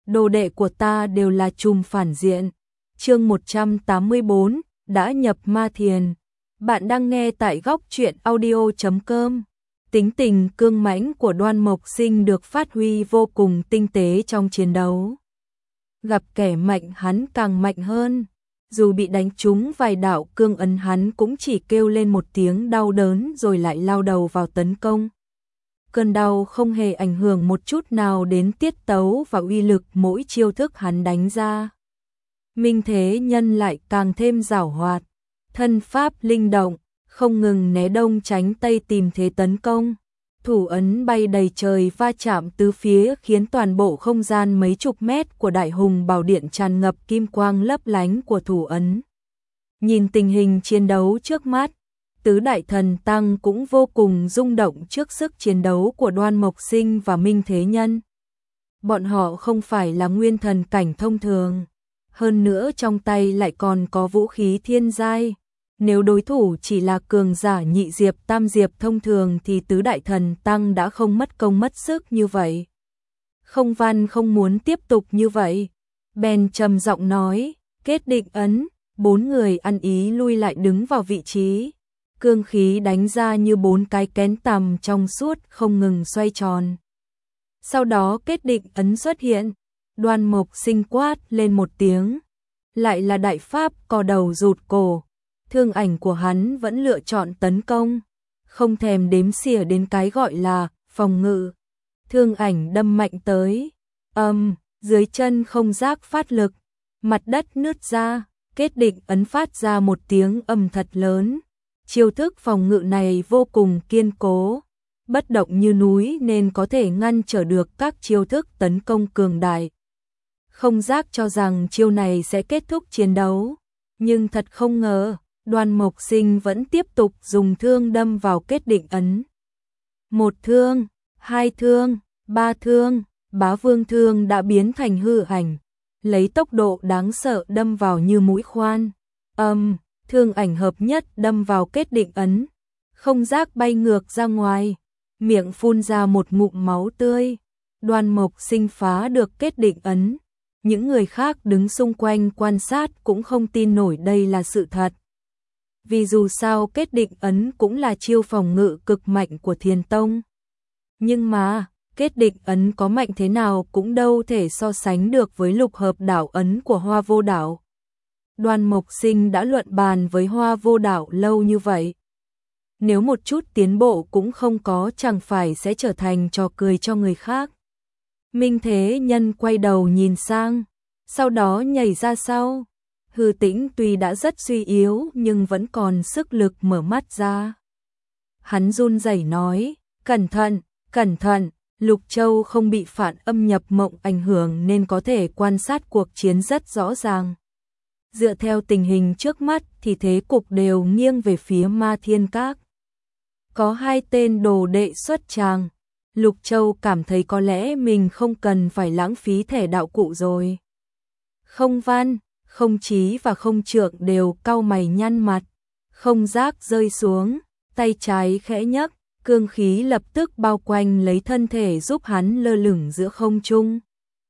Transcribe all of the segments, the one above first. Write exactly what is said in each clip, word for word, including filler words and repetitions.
đồ đệ của ta đều là trùm phản diện. Chương một trăm tám mươi bốn, đã nhập ma thiền. Bạn đang nghe tại góc truyện audio chấm com. Tính tình cương mãnh của Đoan Mộc Sinh được phát huy vô cùng tinh tế trong chiến đấu. Gặp kẻ mạnh hắn càng mạnh hơn. Dù bị đánh trúng vài đạo cương ấn hắn cũng chỉ kêu lên một tiếng đau đớn rồi lại lao đầu vào tấn công. Cơn đau không hề ảnh hưởng một chút nào đến tiết tấu và uy lực mỗi chiêu thức hắn đánh ra. Minh Thế Nhân lại càng thêm giảo hoạt, thân pháp linh động, không ngừng né đông tránh tây tìm thế tấn công. Thủ ấn bay đầy trời va chạm tứ phía khiến toàn bộ không gian mấy chục mét của Đại Hùng Bảo Điện tràn ngập kim quang lấp lánh của thủ ấn. Nhìn tình hình chiến đấu trước mắt, Tứ Đại Thần Tăng cũng vô cùng rung động trước sức chiến đấu của Đoan Mộc Sinh và Minh Thế Nhân. Bọn họ không phải là nguyên thần cảnh thông thường, hơn nữa trong tay lại còn có vũ khí thiên giai. Nếu đối thủ chỉ là cường giả nhị diệp tam diệp thông thường thì Tứ Đại Thần Tăng đã không mất công mất sức như vậy. Không Văn không muốn tiếp tục như vậy, bèn trầm giọng nói, kết định ấn. Bốn người ăn ý lui lại đứng vào vị trí. Cương khí đánh ra như bốn cái kén tằm trong suốt không ngừng xoay tròn. Sau đó kết định ấn xuất hiện, Đoan Mộc Sinh quát lên một tiếng. Lại là đại pháp cò đầu rụt cổ. Thương ảnh của hắn vẫn lựa chọn tấn công, không thèm đếm xỉa đến cái gọi là phòng ngự. Thương ảnh đâm mạnh tới, âm, um, dưới chân không giác phát lực, mặt đất nứt ra, kết định ấn phát ra một tiếng ầm thật lớn. Chiêu thức phòng ngự này vô cùng kiên cố, bất động như núi nên có thể ngăn trở được các chiêu thức tấn công cường đại. Không giác cho rằng chiêu này sẽ kết thúc chiến đấu, nhưng thật không ngờ, Đoan Mộc Sinh vẫn tiếp tục dùng thương đâm vào kết định ấn. Một thương, hai thương, ba thương, Bá Vương thương đã biến thành hư ảnh, lấy tốc độ đáng sợ đâm vào như mũi khoan. Âm, um, thương ảnh hợp nhất đâm vào kết định ấn, không giác bay ngược ra ngoài, miệng phun ra một ngụm máu tươi. Đoan Mộc Sinh phá được kết định ấn, những người khác đứng xung quanh quan sát cũng không tin nổi đây là sự thật. Vì dù sao kết định ấn cũng là chiêu phòng ngự cực mạnh của Thiền Tông. Nhưng mà, kết định ấn có mạnh thế nào cũng đâu thể so sánh được với lục hợp đảo ấn của Hoa Vô Đảo. Đoan Mộc Sinh đã luận bàn với Hoa Vô Đảo lâu như vậy. Nếu một chút tiến bộ cũng không có chẳng phải sẽ trở thành trò cười cho người khác. Minh Thế Nhân quay đầu nhìn sang, sau đó nhảy ra sau. Hư Tĩnh tuy đã rất suy yếu nhưng vẫn còn sức lực mở mắt ra. Hắn run rẩy nói, cẩn thận, cẩn thận, Lục Châu không bị phản âm nhập mộng ảnh hưởng nên có thể quan sát cuộc chiến rất rõ ràng. Dựa theo tình hình trước mắt thì thế cục đều nghiêng về phía Ma Thiên Các. Có hai tên đồ đệ xuất tràng, Lục Châu cảm thấy có lẽ mình không cần phải lãng phí thẻ đạo cụ rồi. Không Văn, Không Chí và Không Trượng đều cau mày nhăn mặt, không giác rơi xuống, tay trái khẽ nhấc, cương khí lập tức bao quanh lấy thân thể giúp hắn lơ lửng giữa không trung.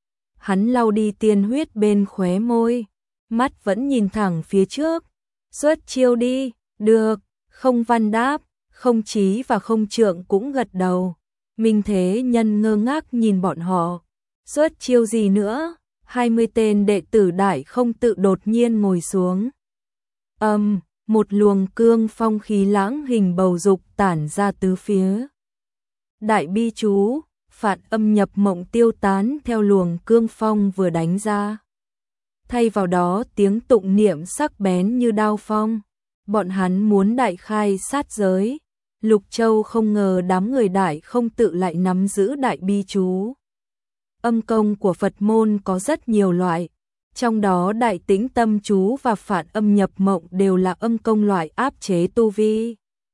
Hắn lau đi tiên huyết bên khóe môi, mắt vẫn nhìn thẳng phía trước. Xuất chiêu đi, được, Không Văn đáp, Không Chí và Không Trượng cũng gật đầu. Minh Thế Nhân ngơ ngác nhìn bọn họ. Xuất chiêu gì nữa? Hai mươi tên đệ tử Đại Không Tự đột nhiên ngồi xuống. Âm, um, một luồng cương phong khí lãng hình bầu dục tản ra tứ phía. Đại bi chú, phản âm nhập mộng tiêu tán theo luồng cương phong vừa đánh ra. Thay vào đó tiếng tụng niệm sắc bén như đao phong. Bọn hắn muốn đại khai sát giới. Lục Châu không ngờ đám người Đại Không Tự lại nắm giữ đại bi chú. Âm công của Phật môn có rất nhiều loại, trong đó đại tĩnh tâm chú và phản âm nhập mộng đều là âm công loại áp chế tu vi.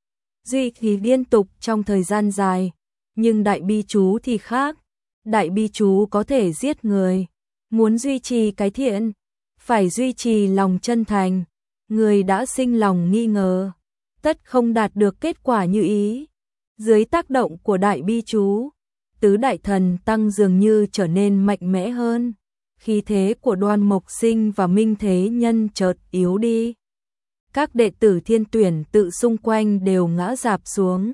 Duy trì liên tục trong thời gian dài, nhưng đại bi chú thì khác. Đại bi chú có thể giết người, muốn duy trì cái thiện, phải duy trì lòng chân thành. Người đã sinh lòng nghi ngờ, tất không đạt được kết quả như ý. Dưới tác động của đại bi chú, Tứ Đại Thần Tăng dường như trở nên mạnh mẽ hơn. khí thế của Đoan Mộc Sinh và Minh Thế Nhân chợt yếu đi. Các đệ tử Thiên Tuyển tự xung quanh đều ngã rạp xuống.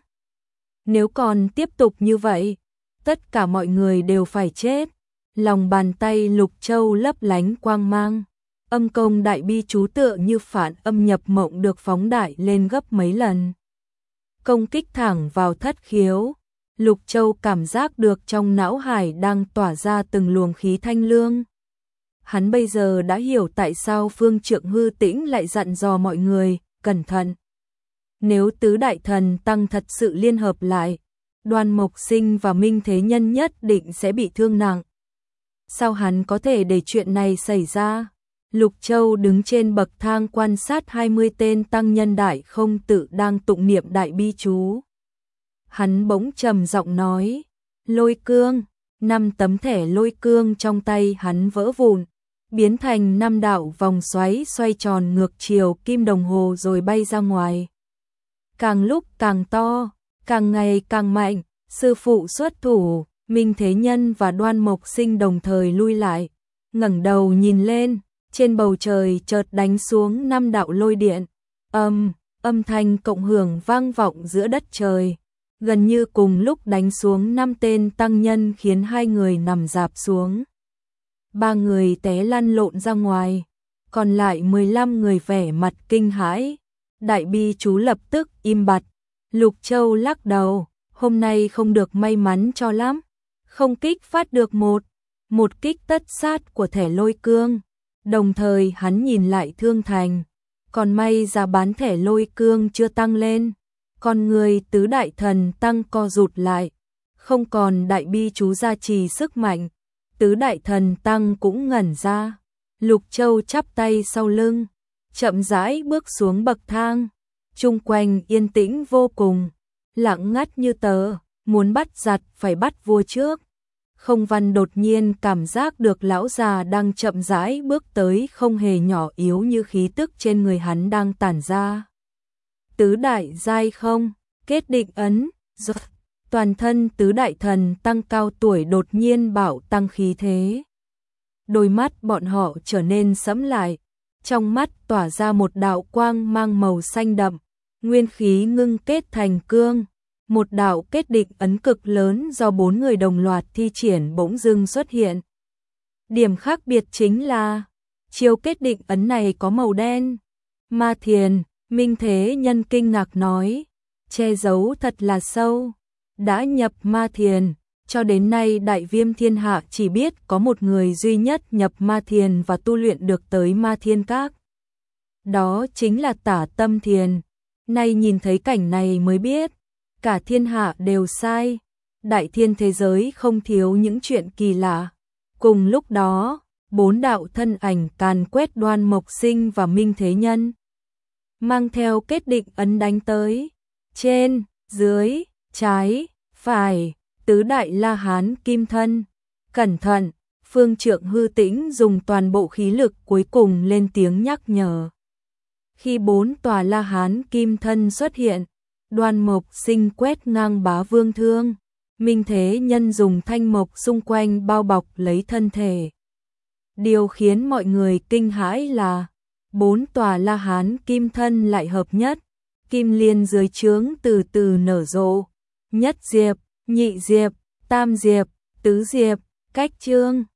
Nếu còn tiếp tục như vậy, tất cả mọi người đều phải chết. Lòng bàn tay Lục Châu lấp lánh quang mang. Âm công đại bi chú tựa như phản âm nhập mộng được phóng đại lên gấp mấy lần. Công kích thẳng vào thất khiếu. Lục Châu cảm giác được trong não hải đang tỏa ra từng luồng khí thanh lương. Hắn bây giờ đã hiểu tại sao Phương Trượng Hư Tĩnh lại dặn dò mọi người, cẩn thận. Nếu tứ đại thần tăng thật sự liên hợp lại, Đoan Mộc Sinh và Minh Thế Nhân nhất định sẽ bị thương nặng. Sao hắn có thể để chuyện này xảy ra? Lục Châu đứng trên bậc thang quan sát hai mươi tên tăng nhân đại không tự đang tụng niệm đại bi chú. Hắn bỗng trầm giọng nói, lôi cương, năm tấm thẻ lôi cương trong tay hắn vỡ vụn, biến thành năm đạo vòng xoáy xoay tròn ngược chiều kim đồng hồ rồi bay ra ngoài. Càng lúc càng to, càng ngày càng mạnh, sư phụ xuất thủ, Minh Thế Nhân và Đoan Mộc Sinh đồng thời lui lại, ngẩng đầu nhìn lên, trên bầu trời chợt đánh xuống năm đạo lôi điện, âm, âm thanh cộng hưởng vang vọng giữa đất trời, gần như cùng lúc đánh xuống năm tên tăng nhân khiến hai người nằm rạp xuống. Ba người té lăn lộn ra ngoài, còn lại mười lăm người vẻ mặt kinh hãi. Đại bi chú lập tức im bặt. Lục Châu lắc đầu, hôm nay không được may mắn cho lắm, không kích phát được một, một kích tất sát của thẻ lôi cương. Đồng thời hắn nhìn lại Thương Thành, còn may ra bán thẻ lôi cương chưa tăng lên, con người tứ đại thần tăng co rụt lại, không còn đại bi chú gia trì sức mạnh, tứ đại thần tăng cũng ngẩn ra. Lục Châu chắp tay sau lưng, chậm rãi bước xuống bậc thang, chung quanh yên tĩnh vô cùng, lặng ngắt như tờ, muốn bắt giật phải bắt vua trước. Không Văn đột nhiên cảm giác được lão già đang chậm rãi bước tới, không hề nhỏ yếu như khí tức trên người hắn đang tản ra. Tứ đại giai không, kết định ấn, giật. Toàn thân tứ đại thần tăng cao tuổi đột nhiên bảo tăng khí thế. Đôi mắt bọn họ trở nên sẫm lại, trong mắt tỏa ra một đạo quang mang màu xanh đậm, nguyên khí ngưng kết thành cương. Một đạo kết định ấn cực lớn do bốn người đồng loạt thi triển bỗng dưng xuất hiện. Điểm khác biệt chính là, chiêu kết định ấn này có màu đen. Ma Thiền, Minh Thế Nhân kinh ngạc nói, che giấu thật là sâu. Đã nhập Ma Thiền, cho đến nay Đại Viêm thiên hạ chỉ biết có một người duy nhất nhập Ma Thiền và tu luyện được tới Ma Thiên Các. Đó chính là Tả Tâm Thiền. Nay nhìn thấy cảnh này mới biết, cả thiên hạ đều sai. Đại thiên thế giới không thiếu những chuyện kỳ lạ. Cùng lúc đó, bốn đạo thân ảnh càn quét Đoan Mộc Sinh và Minh Thế Nhân, mang theo kết định ấn đánh tới. Trên, dưới, trái, phải, tứ đại La Hán kim thân. Cẩn thận, Phương Trượng Hư Tĩnh dùng toàn bộ khí lực cuối cùng lên tiếng nhắc nhở. Khi bốn tòa La Hán kim thân xuất hiện, Đoan Mộc Sinh quét ngang Bá Vương thương, Minh Thế Nhân dùng thanh mộc xung quanh bao bọc lấy thân thể. Điều khiến mọi người kinh hãi là bốn tòa La Hán kim thân lại hợp nhất, kim liên dưới trướng từ từ nở rộ, nhất diệp, nhị diệp, tam diệp, tứ diệp, cách trương,